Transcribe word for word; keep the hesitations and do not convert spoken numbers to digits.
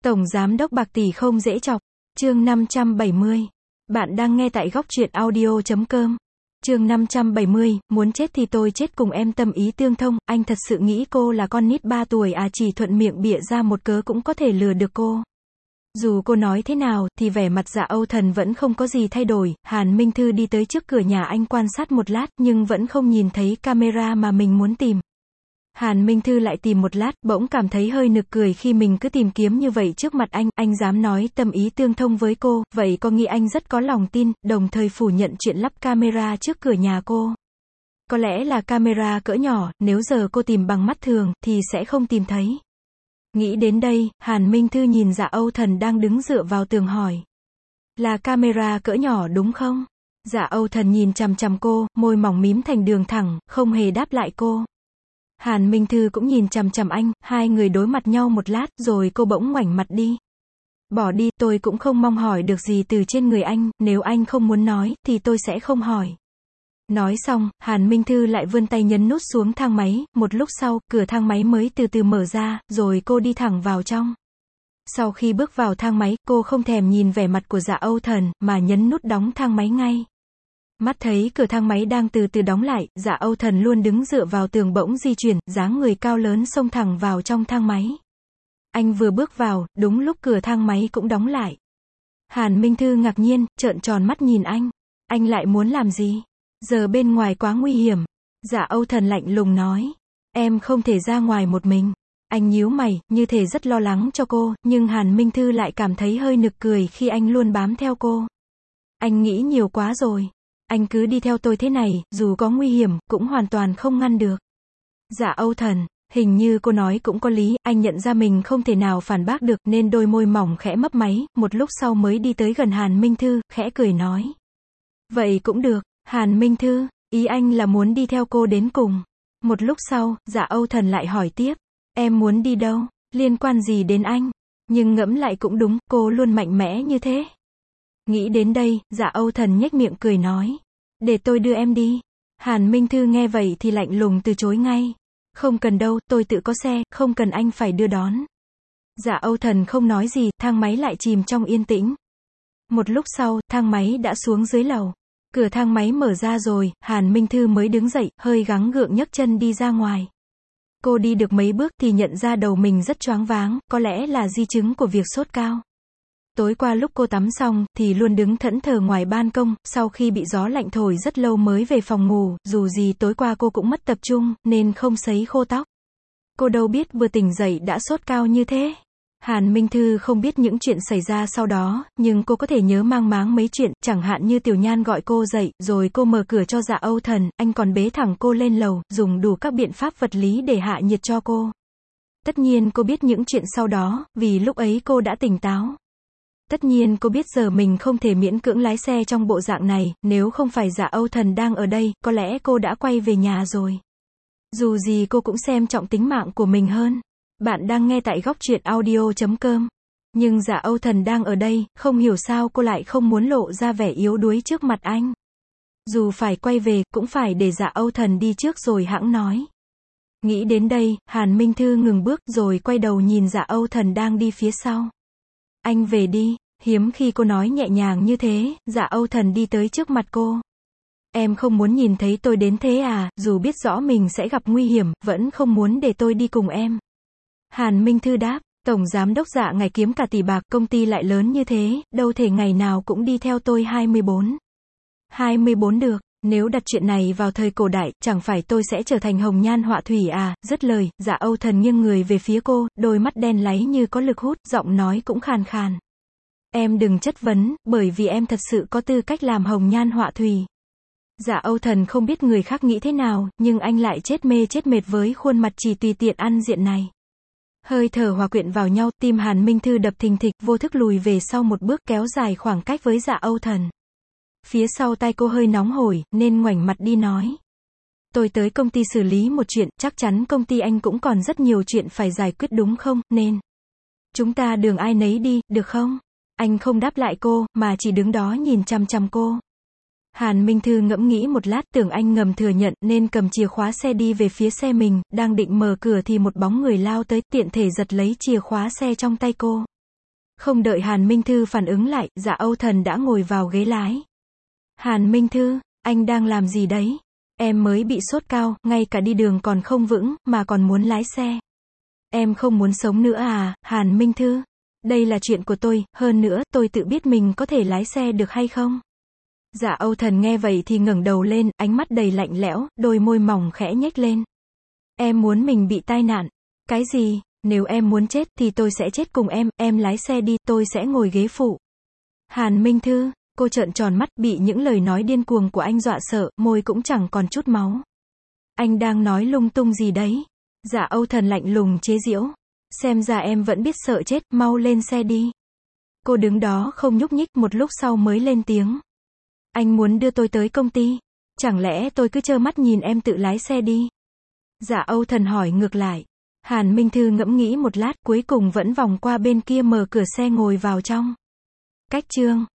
Tổng giám đốc bạc tỷ không dễ chọc. Chương năm trăm bảy mươi. Bạn đang nghe tại góc truyện audio chấm com. Chương năm trăm bảy mươi, muốn chết thì tôi chết cùng em tâm ý tương thông, anh thật sự nghĩ cô là con nít ba tuổi à, chỉ thuận miệng bịa ra một cớ cũng có thể lừa được cô. Dù cô nói thế nào, thì vẻ mặt Dạ Âu Thần vẫn không có gì thay đổi. Hàn Minh Thư đi tới trước cửa nhà anh quan sát một lát, nhưng vẫn không nhìn thấy camera mà mình muốn tìm. Hàn Minh Thư lại tìm một lát, bỗng cảm thấy hơi nực cười khi mình cứ tìm kiếm như vậy trước mặt anh, anh dám nói tâm ý tương thông với cô, vậy có nghĩ anh rất có lòng tin, đồng thời phủ nhận chuyện lắp camera trước cửa nhà cô. Có lẽ là camera cỡ nhỏ, nếu giờ cô tìm bằng mắt thường, thì sẽ không tìm thấy. Nghĩ đến đây, Hàn Minh Thư nhìn Dạ Âu Thần đang đứng dựa vào tường hỏi. Là camera cỡ nhỏ đúng không? Dạ Âu Thần nhìn chằm chằm cô, môi mỏng mím thành đường thẳng, không hề đáp lại cô. Hàn Minh Thư cũng nhìn chằm chằm anh, hai người đối mặt nhau một lát, rồi cô bỗng ngoảnh mặt đi. Bỏ đi, tôi cũng không mong hỏi được gì từ trên người anh, nếu anh không muốn nói, thì tôi sẽ không hỏi. Nói xong, Hàn Minh Thư lại vươn tay nhấn nút xuống thang máy, một lúc sau, cửa thang máy mới từ từ mở ra, rồi cô đi thẳng vào trong. Sau khi bước vào thang máy, cô không thèm nhìn vẻ mặt của Dạ Âu Thần, mà nhấn nút đóng thang máy ngay. Mắt thấy cửa thang máy đang từ từ đóng lại, Dạ Âu Thần luôn đứng dựa vào tường bỗng di chuyển, dáng người cao lớn xông thẳng vào trong thang máy. Anh vừa bước vào, đúng lúc cửa thang máy cũng đóng lại. Hàn Minh Thư ngạc nhiên, trợn tròn mắt nhìn anh. Anh lại muốn làm gì? Giờ bên ngoài quá nguy hiểm. Dạ Âu Thần lạnh lùng nói. Em không thể ra ngoài một mình. Anh nhíu mày, như thể rất lo lắng cho cô, nhưng Hàn Minh Thư lại cảm thấy hơi nực cười khi anh luôn bám theo cô. Anh nghĩ nhiều quá rồi. Anh cứ đi theo tôi thế này, dù có nguy hiểm, cũng hoàn toàn không ngăn được. Dạ Âu Thần, hình như cô nói cũng có lý, anh nhận ra mình không thể nào phản bác được, nên đôi môi mỏng khẽ mấp máy, một lúc sau mới đi tới gần Hàn Minh Thư, khẽ cười nói. Vậy cũng được, Hàn Minh Thư, ý anh là muốn đi theo cô đến cùng. Một lúc sau, Dạ Âu Thần lại hỏi tiếp, em muốn đi đâu, liên quan gì đến anh? Nhưng ngẫm lại cũng đúng, cô luôn mạnh mẽ như thế. Nghĩ đến đây, Dạ Âu Thần nhếch miệng cười nói. Để tôi đưa em đi. Hàn Minh Thư nghe vậy thì lạnh lùng từ chối ngay. Không cần đâu, tôi tự có xe, không cần anh phải đưa đón. Dạ Âu Thần không nói gì, thang máy lại chìm trong yên tĩnh. Một lúc sau, thang máy đã xuống dưới lầu. Cửa thang máy mở ra rồi, Hàn Minh Thư mới đứng dậy, hơi gắng gượng nhấc chân đi ra ngoài. Cô đi được mấy bước thì nhận ra đầu mình rất choáng váng, có lẽ là di chứng của việc sốt cao. Tối qua lúc cô tắm xong, thì luôn đứng thẫn thờ ngoài ban công, sau khi bị gió lạnh thổi rất lâu mới về phòng ngủ, dù gì tối qua cô cũng mất tập trung, nên không sấy khô tóc. Cô đâu biết vừa tỉnh dậy đã sốt cao như thế. Hàn Minh Thư không biết những chuyện xảy ra sau đó, nhưng cô có thể nhớ mang máng mấy chuyện, chẳng hạn như Tiểu Nhan gọi cô dậy, rồi cô mở cửa cho Dạ Âu Thần, anh còn bế thẳng cô lên lầu, dùng đủ các biện pháp vật lý để hạ nhiệt cho cô. Tất nhiên cô biết những chuyện sau đó, vì lúc ấy cô đã tỉnh táo. Tất nhiên cô biết giờ mình không thể miễn cưỡng lái xe trong bộ dạng này, nếu không phải Dạ Âu Thần đang ở đây, có lẽ cô đã quay về nhà rồi. Dù gì cô cũng xem trọng tính mạng của mình hơn. Bạn đang nghe tại góc truyện audio chấm com. Nhưng Dạ Âu Thần đang ở đây, không hiểu sao cô lại không muốn lộ ra vẻ yếu đuối trước mặt anh. Dù phải quay về, cũng phải để Dạ Âu Thần đi trước rồi hẵng nói. Nghĩ đến đây, Hàn Minh Thư ngừng bước rồi quay đầu nhìn Dạ Âu Thần đang đi phía sau. Anh về đi. Hiếm khi cô nói nhẹ nhàng như thế, Dạ Âu Thần đi tới trước mặt cô. Em không muốn nhìn thấy tôi đến thế à, dù biết rõ mình sẽ gặp nguy hiểm, vẫn không muốn để tôi đi cùng em. Hàn Minh Thư đáp, Tổng Giám đốc Dạ ngày kiếm cả tỷ bạc, công ty lại lớn như thế, đâu thể ngày nào cũng đi theo tôi hai mươi bốn. hai mươi bốn được, nếu đặt chuyện này vào thời cổ đại, chẳng phải tôi sẽ trở thành hồng nhan họa thủy à, dứt lời, Dạ Âu Thần nghiêng người về phía cô, đôi mắt đen láy như có lực hút, giọng nói cũng khàn khàn. Em đừng chất vấn, bởi vì em thật sự có tư cách làm hồng nhan họa thủy. Dạ Âu Thần không biết người khác nghĩ thế nào, nhưng anh lại chết mê chết mệt với khuôn mặt chỉ tùy tiện ăn diện này. Hơi thở hòa quyện vào nhau, tim Hàn Minh Thư đập thình thịch, vô thức lùi về sau một bước, kéo dài khoảng cách với Dạ Âu Thần. Phía sau tay cô hơi nóng hổi, nên ngoảnh mặt đi nói. Tôi tới công ty xử lý một chuyện, chắc chắn công ty anh cũng còn rất nhiều chuyện phải giải quyết đúng không, nên chúng ta đường ai nấy đi, được không? Anh không đáp lại cô, mà chỉ đứng đó nhìn chằm chằm cô. Hàn Minh Thư ngẫm nghĩ một lát, tưởng anh ngầm thừa nhận, nên cầm chìa khóa xe đi về phía xe mình, đang định mở cửa thì một bóng người lao tới, tiện thể giật lấy chìa khóa xe trong tay cô. Không đợi Hàn Minh Thư phản ứng lại, Dạ Âu Thần đã ngồi vào ghế lái. Hàn Minh Thư, anh đang làm gì đấy? Em mới bị sốt cao, ngay cả đi đường còn không vững, mà còn muốn lái xe. Em không muốn sống nữa à, Hàn Minh Thư? Đây là chuyện của tôi, hơn nữa, tôi tự biết mình có thể lái xe được hay không? Dạ Âu Thần nghe vậy thì ngẩng đầu lên, ánh mắt đầy lạnh lẽo, đôi môi mỏng khẽ nhếch lên. Em muốn mình bị tai nạn. Cái gì? Nếu em muốn chết thì tôi sẽ chết cùng em, em lái xe đi, tôi sẽ ngồi ghế phụ. Hàn Minh Thư, cô trợn tròn mắt, bị những lời nói điên cuồng của anh dọa sợ, môi cũng chẳng còn chút máu. Anh đang nói lung tung gì đấy? Dạ Âu Thần lạnh lùng chế giễu. Xem ra em vẫn biết sợ chết, mau lên xe đi. Cô đứng đó không nhúc nhích, một lúc sau mới lên tiếng. Anh muốn đưa tôi tới công ty. Chẳng lẽ tôi cứ trơ mắt nhìn em tự lái xe đi? Dạ Âu Thần hỏi ngược lại. Hàn Minh Thư ngẫm nghĩ một lát, cuối cùng vẫn vòng qua bên kia mở cửa xe ngồi vào trong. Cách chương